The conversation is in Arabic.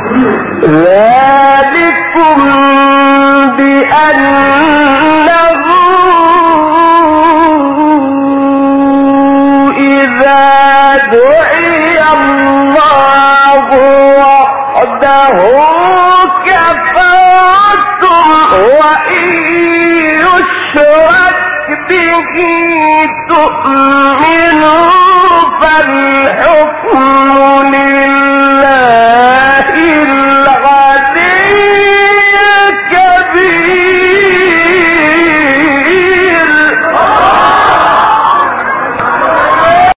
ذلكم بأنه إذا دعي الله وحده كفرتم وإن يشرك به تؤمنوا فالحكم لله